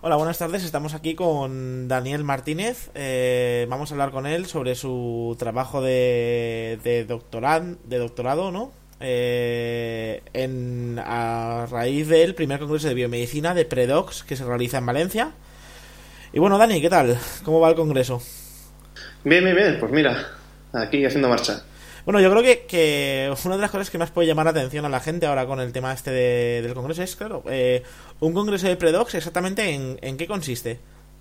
Hola, buenas tardes. Estamos aquí con Daniel Martínez. Vamos a hablar con él sobre su trabajo de doctorado, ¿no? A raíz del primer congreso de biomedicina de Predox que se realiza en Valencia. Y bueno, Dani, ¿qué tal? ¿Cómo va el congreso? Bien. Pues mira, aquí haciendo marcha. Bueno, yo creo que una de las cosas que más puede llamar la atención a la gente ahora con el tema este del congreso es, claro, un congreso de Predox, exactamente en qué consiste.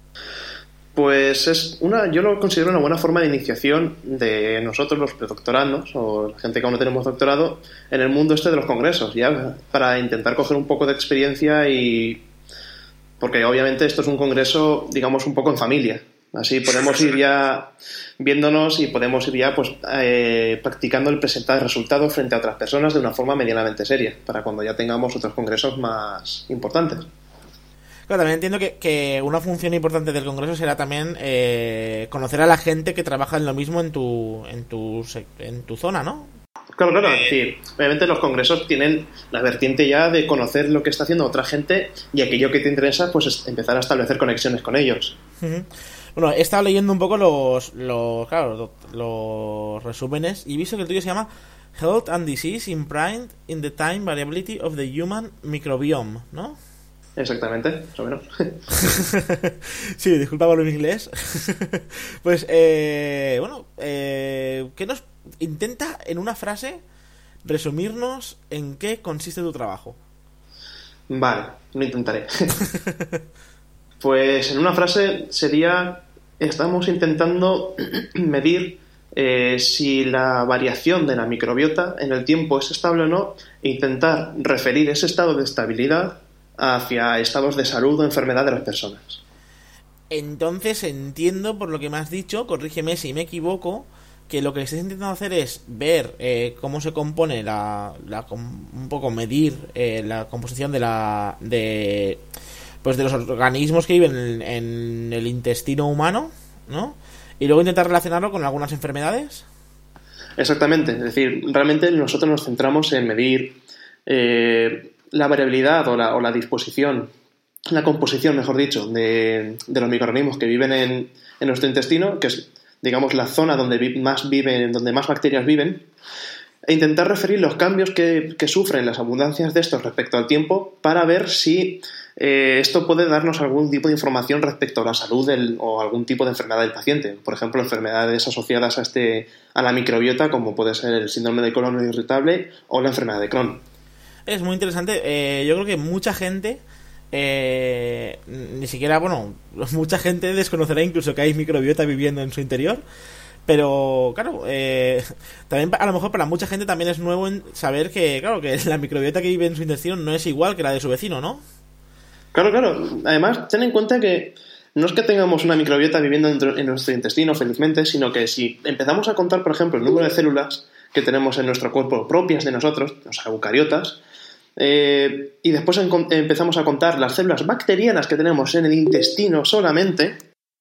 Pues yo lo considero una buena forma de iniciación de nosotros los predoctorandos o la gente que aún no tenemos doctorado en el mundo este de los congresos, ya para intentar coger un poco de experiencia porque obviamente esto es un congreso, digamos, un poco en familia. Así podemos ir ya viéndonos y podemos ir ya practicando el presentar resultados frente a otras personas de una forma medianamente seria, para cuando ya tengamos otros congresos más importantes. Claro, también entiendo que una función importante del congreso será también conocer a la gente que trabaja en lo mismo en tu zona, ¿no? Claro, sí. Obviamente los congresos tienen la vertiente ya de conocer lo que está haciendo otra gente y aquello que te interesa, pues empezar a establecer conexiones con ellos. Uh-huh. Bueno, he estado leyendo un poco los resúmenes y he visto que el tuyo se llama Health and Disease Imprint in the Time Variability of the Human Microbiome, ¿no? Exactamente, más o menos. Sí, disculpa por mi inglés. Pues, ¿qué nos intenta en una frase resumirnos en qué consiste tu trabajo? Vale, lo intentaré. Pues en una frase sería: estamos intentando medir si la variación de la microbiota en el tiempo es estable o no, e intentar referir ese estado de estabilidad hacia estados de salud o enfermedad de las personas. Entonces entiendo, por lo que me has dicho, corrígeme si me equivoco, que lo que estáis intentando hacer es ver cómo se compone un poco medir la composición de los organismos que viven en el intestino humano, ¿no? Y luego intentar relacionarlo con algunas enfermedades. Exactamente, es decir, realmente nosotros nos centramos en medir la variabilidad o la disposición, la composición, mejor dicho, de los microorganismos que viven en nuestro intestino, que es, digamos, la zona donde más bacterias viven, e intentar referir los cambios que sufren las abundancias de estos respecto al tiempo para ver si esto puede darnos algún tipo de información respecto a la salud o algún tipo de enfermedad del paciente. Por ejemplo, enfermedades asociadas a la microbiota, como puede ser el síndrome de colon irritable o la enfermedad de Crohn. Es muy interesante. Yo creo que mucha gente mucha gente desconocerá incluso que hay microbiota viviendo en su interior. Pero, claro, también a lo mejor para mucha gente también es nuevo en saber que, claro, que la microbiota que vive en su intestino no es igual que la de su vecino, ¿no? Claro. Además, ten en cuenta que no es que tengamos una microbiota viviendo en nuestro intestino, felizmente, sino que si empezamos a contar, por ejemplo, el número de células que tenemos en nuestro cuerpo propias de nosotros, los eucariotas, y después empezamos a contar las células bacterianas que tenemos en el intestino solamente,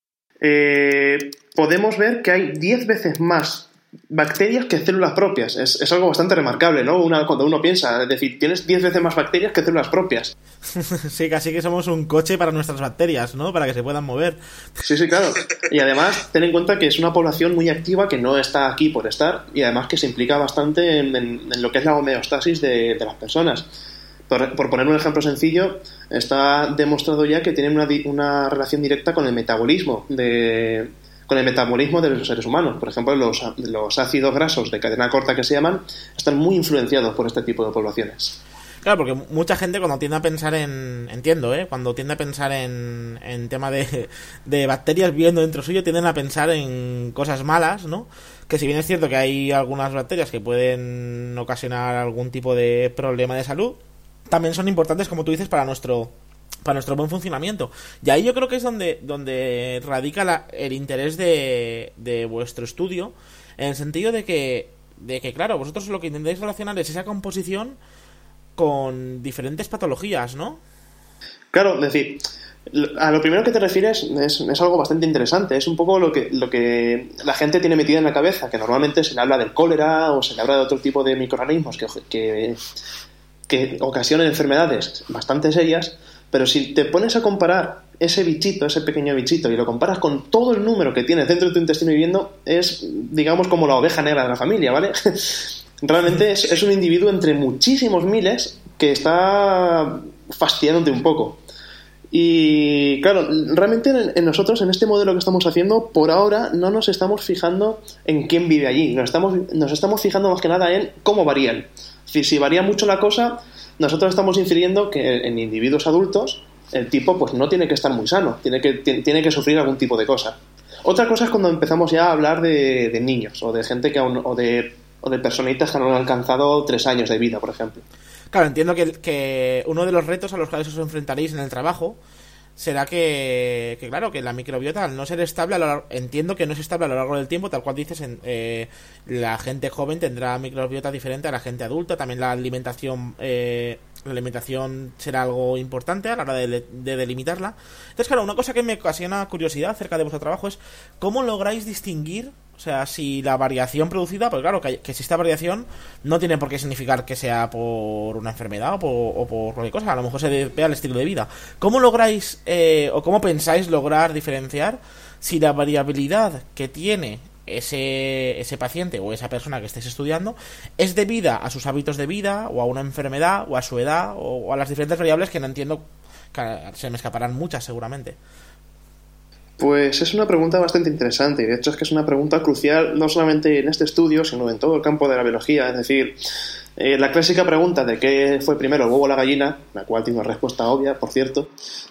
podemos ver que hay 10 veces más bacterias que células propias. Es algo bastante remarcable, ¿no? Cuando uno piensa, es decir, tienes 10 veces más bacterias que células propias. Sí, casi que somos un coche para nuestras bacterias, ¿no? Para que se puedan mover. Sí, claro. Y además, ten en cuenta que es una población muy activa que no está aquí por estar, y además que se implica bastante en lo que es la homeostasis de las personas. Por poner un ejemplo sencillo, está demostrado ya que tienen una relación directa con el metabolismo de los seres humanos. Por ejemplo, los ácidos grasos de cadena corta, que se llaman, están muy influenciados por este tipo de poblaciones. Claro, porque mucha gente cuando tiende a pensar cuando tiende a pensar en tema de bacterias viviendo dentro suyo, tienden a pensar en cosas malas, ¿no? Que si bien es cierto que hay algunas bacterias que pueden ocasionar algún tipo de problema de salud, también son importantes, como tú dices, para nuestro buen funcionamiento. Y ahí yo creo que es donde radica el interés de vuestro estudio, en el sentido de que, claro, vosotros lo que intentáis relacionar es esa composición con diferentes patologías, ¿no? Claro, es decir, a lo primero que te refieres es algo bastante interesante. Es un poco lo que la gente tiene metida en la cabeza, que normalmente se le habla del cólera o se le habla de otro tipo de microorganismos que ocasionan enfermedades bastante serias, Pero si te pones a comparar ese bichito, ese pequeño bichito, y lo comparas con todo el número que tienes dentro de tu intestino viviendo, es, digamos, como la oveja negra de la familia, ¿vale? Realmente es un individuo entre muchísimos miles que está fastidiándote un poco. Y claro, realmente en nosotros, en este modelo que estamos haciendo, por ahora no nos estamos fijando en quién vive allí. Nos estamos fijando más que nada en cómo varían. Es decir, si varía mucho la cosa, nosotros estamos infiriendo que en individuos adultos el tipo pues no tiene que estar muy sano, tiene que sufrir algún tipo de cosa. Otra cosa es cuando empezamos ya a hablar de niños o de gente que aún, o de personitas que no han alcanzado 3 años de vida, por ejemplo. Claro, entiendo que uno de los retos a los cuales os enfrentaréis en el trabajo será que claro, que la microbiota, al no ser estable, entiendo que no es estable a lo largo del tiempo, tal cual dices, la gente joven tendrá microbiota diferente a la gente adulta, también la alimentación será algo importante a la hora de delimitarla. Entonces, claro, una cosa que me ocasiona curiosidad acerca de vuestro trabajo es cómo lográis distinguir, o sea, si la variación producida, pues claro, que si esta variación no tiene por qué significar que sea por una enfermedad o por cualquier cosa, a lo mejor se debe al estilo de vida. ¿Cómo lográis o cómo pensáis lograr diferenciar si la variabilidad que tiene ese paciente o esa persona que estés estudiando es debida a sus hábitos de vida o a una enfermedad o a su edad o a las diferentes variables que no entiendo, que se me escaparán muchas seguramente? Pues es una pregunta bastante interesante y de hecho es que es una pregunta crucial no solamente en este estudio sino en todo el campo de la biología. Es decir, la clásica pregunta de qué fue primero, el huevo o la gallina, la cual tiene una respuesta obvia, por cierto.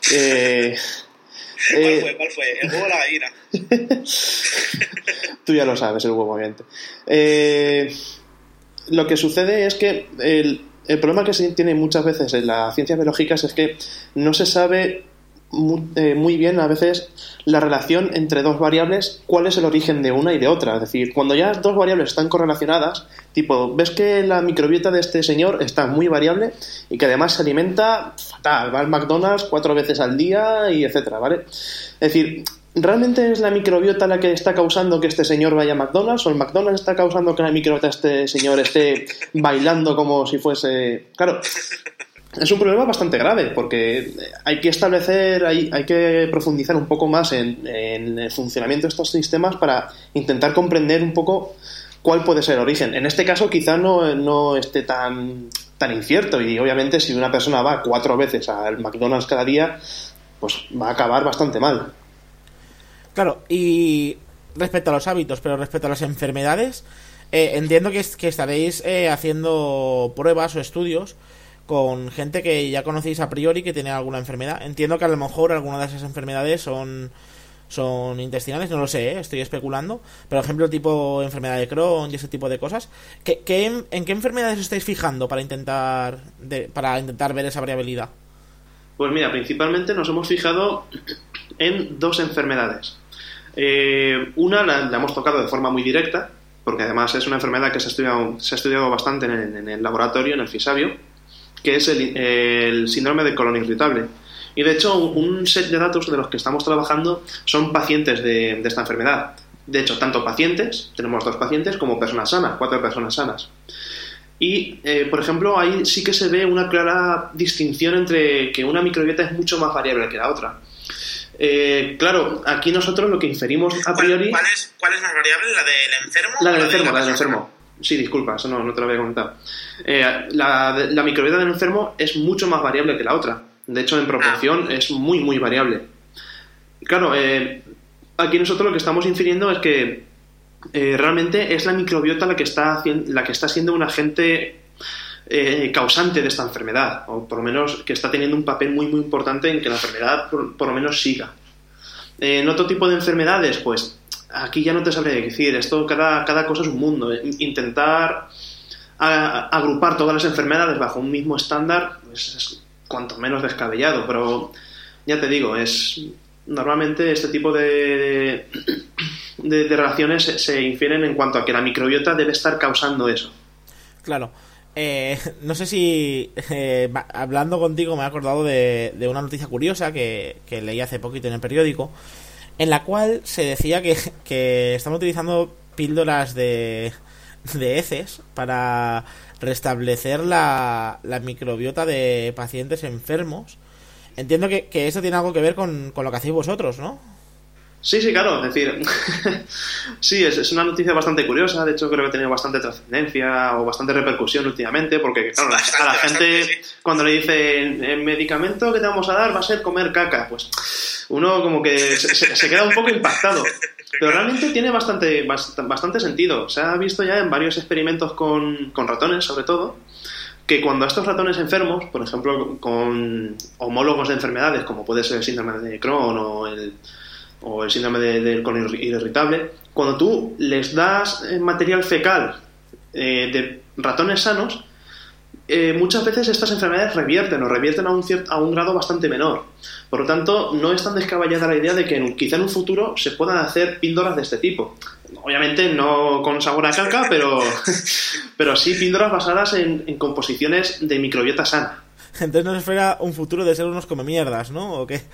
¿Cuál fue? ¿El huevo o la gallina? Tú ya lo sabes, el huevo, obviamente. Lo que sucede es que el problema que se tiene muchas veces en las ciencias biológicas es que no se sabe muy bien a veces la relación entre dos variables, cuál es el origen de una y de otra. Es decir, cuando ya dos variables están correlacionadas, tipo, ves que la microbiota de este señor está muy variable y que además se alimenta fatal, va al McDonald's 4 veces al día y etcétera, ¿vale? Es decir, ¿realmente es la microbiota la que está causando que este señor vaya a McDonald's o el McDonald's está causando que la microbiota de este señor esté bailando como si fuese...? Claro, es un problema bastante grave porque hay que establecer, hay que profundizar un poco más en el funcionamiento de estos sistemas para intentar comprender un poco cuál puede ser el origen. En este caso quizá no esté tan incierto y obviamente si una persona va 4 veces al McDonald's cada día, pues va a acabar bastante mal. Claro, y respecto a los hábitos, pero respecto a las enfermedades, entiendo que estaréis haciendo pruebas o estudios con gente que ya conocéis a priori que tiene alguna enfermedad. Entiendo que a lo mejor alguna de esas enfermedades son intestinales, no lo sé, estoy especulando. Pero, por ejemplo, tipo enfermedad de Crohn y ese tipo de cosas. ¿En qué enfermedades os estáis fijando para intentar ver esa variabilidad? Pues mira, principalmente nos hemos fijado en 2 enfermedades. Una la hemos tocado de forma muy directa, porque además es una enfermedad que se ha estudiado bastante en el laboratorio, en el Fisabio, que es el síndrome de colon irritable. Y de hecho, un set de datos de los que estamos trabajando son pacientes de esta enfermedad. De hecho, tanto pacientes, tenemos 2 pacientes, como personas sanas, 4 personas sanas. Y, por ejemplo, ahí sí que se ve una clara distinción entre que una microbiota es mucho más variable que la otra. Claro, aquí nosotros lo que inferimos a priori... ¿Cuál es más variable? ¿La del enfermo? La del enfermo. Sí, disculpa, eso no te lo había comentado. La microbiota del enfermo es mucho más variable que la otra. De hecho, en proporción es muy, muy variable. Claro, aquí nosotros lo que estamos infiriendo es que realmente es la microbiota la que está siendo un agente causante de esta enfermedad, o por lo menos que está teniendo un papel muy, muy importante en que la enfermedad por lo menos siga. En otro tipo de enfermedades, pues aquí ya no te sabré decir, esto cada cosa es un mundo. Intentar agrupar todas las enfermedades bajo un mismo estándar pues es cuanto menos descabellado, pero ya te digo, normalmente este tipo de relaciones se infieren en cuanto a que la microbiota debe estar causando eso. Claro. No sé si hablando contigo me he acordado de una noticia curiosa que leí hace poquito en el periódico, en la cual se decía que estamos utilizando píldoras de heces para restablecer la microbiota de pacientes enfermos entiendo que eso tiene algo que ver con lo que hacéis vosotros, ¿no? Sí, sí, claro, es decir, sí, es una noticia bastante curiosa, de hecho creo que ha tenido bastante trascendencia o bastante repercusión últimamente, porque claro, a la gente cuando le dicen el medicamento que te vamos a dar va a ser comer caca, pues uno como que se queda un poco impactado, pero realmente tiene bastante sentido. Se ha visto ya en varios experimentos con ratones, sobre todo, que cuando a estos ratones enfermos, por ejemplo, con homólogos de enfermedades, como puede ser el síndrome de Crohn o el síndrome del colon irritable, cuando tú les das material fecal de ratones sanos, muchas veces estas enfermedades revierten a un grado bastante menor. Por lo tanto, no es tan descabellada la idea de que quizá en un futuro se puedan hacer píldoras de este tipo. Obviamente no con sabor a caca, pero sí píldoras basadas en composiciones de microbiota sana. Entonces nos espera un futuro de ser unos comemierdas, ¿no? ¿O qué?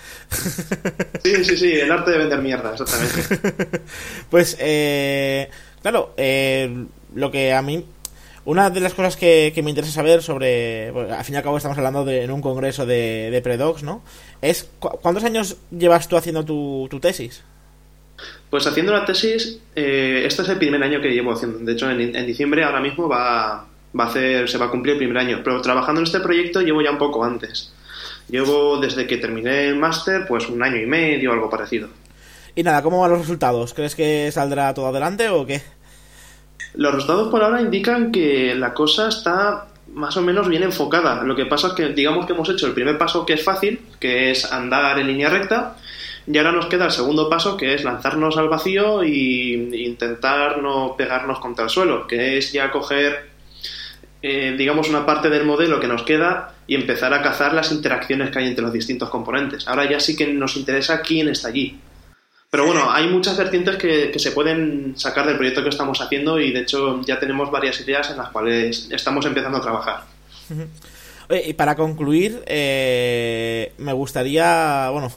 Sí, el arte de vender mierda, exactamente. Pues, claro, lo que a mí... Una de las cosas que me interesa saber sobre... Bueno, al fin y al cabo estamos hablando en un congreso de Predocs, ¿no? Es, ¿cuántos años llevas tú haciendo tu tesis? Pues haciendo la tesis, este es el primer año que llevo haciendo. De hecho, en diciembre ahora mismo se va a cumplir el primer año. Pero trabajando en este proyecto llevo ya un poco antes. Llevo desde que terminé el máster, pues 1 año y medio, algo parecido. Y nada, ¿cómo van los resultados? ¿Crees que saldrá todo adelante o qué? Los resultados por ahora indican que la cosa está más o menos bien enfocada. Lo que pasa es que digamos que hemos hecho el primer paso, que es fácil, que es andar en línea recta, y ahora nos queda el segundo paso, que es lanzarnos al vacío e intentar no pegarnos contra el suelo, que es ya coger, digamos, una parte del modelo que nos queda y empezar a cazar las interacciones que hay entre los distintos componentes. Ahora ya sí que nos interesa quién está allí. Pero bueno, hay muchas vertientes que se pueden sacar del proyecto que estamos haciendo y de hecho ya tenemos varias ideas en las cuales estamos empezando a trabajar. Oye, y para concluir, me gustaría, bueno,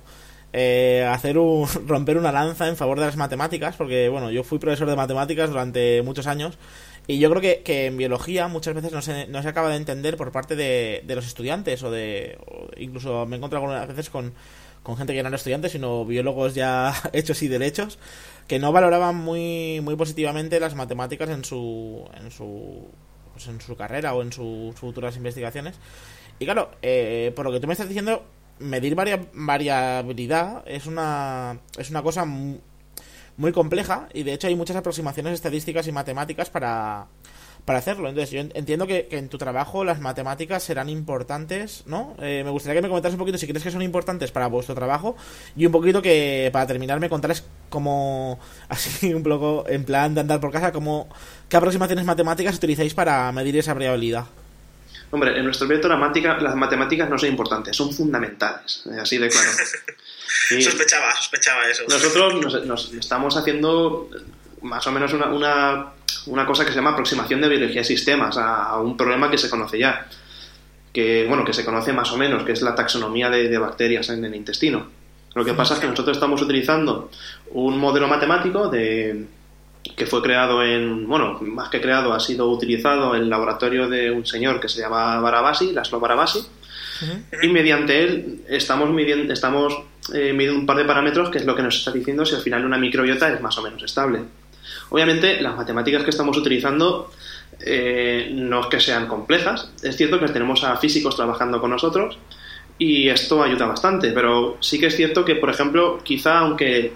romper una lanza en favor de las matemáticas, porque bueno, yo fui profesor de matemáticas durante muchos años y yo creo que en biología muchas veces no se acaba de entender por parte de los estudiantes o incluso me he encontrado algunas veces con gente que no eran estudiantes, sino biólogos ya hechos y derechos, que no valoraban muy positivamente las matemáticas en su carrera o en sus futuras investigaciones. Y claro, por lo que tú me estás diciendo, medir variabilidad es una cosa muy compleja y de hecho hay muchas aproximaciones estadísticas y matemáticas para hacerlo. Entonces yo entiendo que en tu trabajo las matemáticas serán importantes, ¿no? Me gustaría que me comentaras un poquito si crees que son importantes para vuestro trabajo y un poquito que para terminar me contaras cómo, así un poco en plan de andar por casa, qué aproximaciones matemáticas utilizáis para medir esa variabilidad. Hombre, en nuestro proyecto las matemáticas no son importantes, son fundamentales, así de claro. Y sospechaba eso. Nosotros nos estamos haciendo más o menos una cosa que se llama aproximación de biología de sistemas a un problema que se conoce ya, que se conoce más o menos, que es la taxonomía de bacterias en el intestino. Lo que pasa es que nosotros estamos utilizando un modelo matemático que fue creado más que creado, ha sido utilizado en el laboratorio de un señor que se llama Barabasi, Laszlo Barabasi, y mediante él estamos midiendo un par de parámetros que es lo que nos está diciendo si al final una microbiota es más o menos estable. Obviamente las matemáticas que estamos utilizando no es que sean complejas, es cierto que tenemos a físicos trabajando con nosotros y esto ayuda bastante, pero sí que es cierto que, por ejemplo, quizá aunque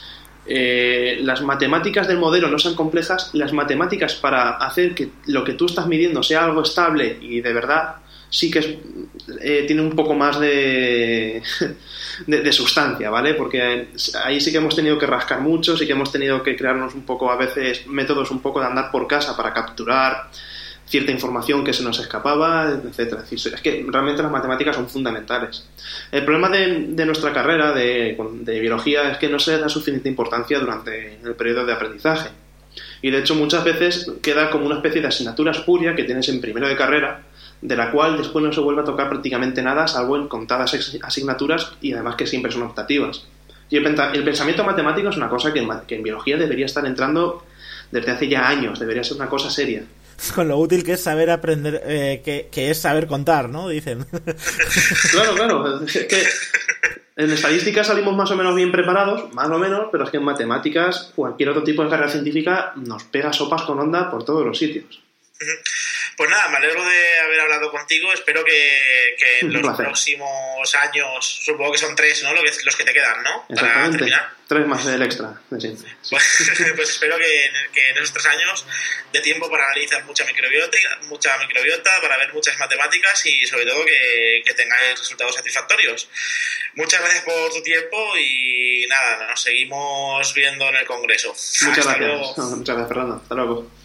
las matemáticas del modelo no sean complejas, las matemáticas para hacer que lo que tú estás midiendo sea algo estable y de verdad sí que tiene un poco más de sustancia, ¿vale? Porque ahí sí que hemos tenido que rascar mucho, sí que hemos tenido que crearnos un poco, a veces, métodos un poco de andar por casa para capturar cierta información que se nos escapaba, etcétera. Es que realmente las matemáticas son fundamentales. El problema de nuestra carrera de biología es que no se da suficiente importancia durante el periodo de aprendizaje. Y de hecho muchas veces queda como una especie de asignatura espuria que tienes en primero de carrera, de la cual después no se vuelve a tocar prácticamente nada, salvo en contadas asignaturas y además que siempre son optativas. Y el pensamiento matemático es una cosa que en biología debería estar entrando desde hace ya años, debería ser una cosa seria. con lo útil que es saber aprender, que es saber contar, ¿no? Dicen. Claro. Es que en estadística salimos más o menos bien preparados, más o menos, pero es que en matemáticas, cualquier otro tipo de carrera científica nos pega sopas con onda por todos los sitios. Pues nada, me alegro de haber hablado contigo. Espero que en los próximos años, supongo que son 3, ¿no? Los que te quedan, ¿no? Exactamente. Para terminar. 3 más el extra de siempre. Sí. Pues espero que en esos 3 años dé tiempo para analizar mucha microbiota, para ver muchas matemáticas y sobre todo que tengáis resultados satisfactorios. Muchas gracias por tu tiempo y nada, nos seguimos viendo en el Congreso. Muchas gracias, Fernando. Hasta luego.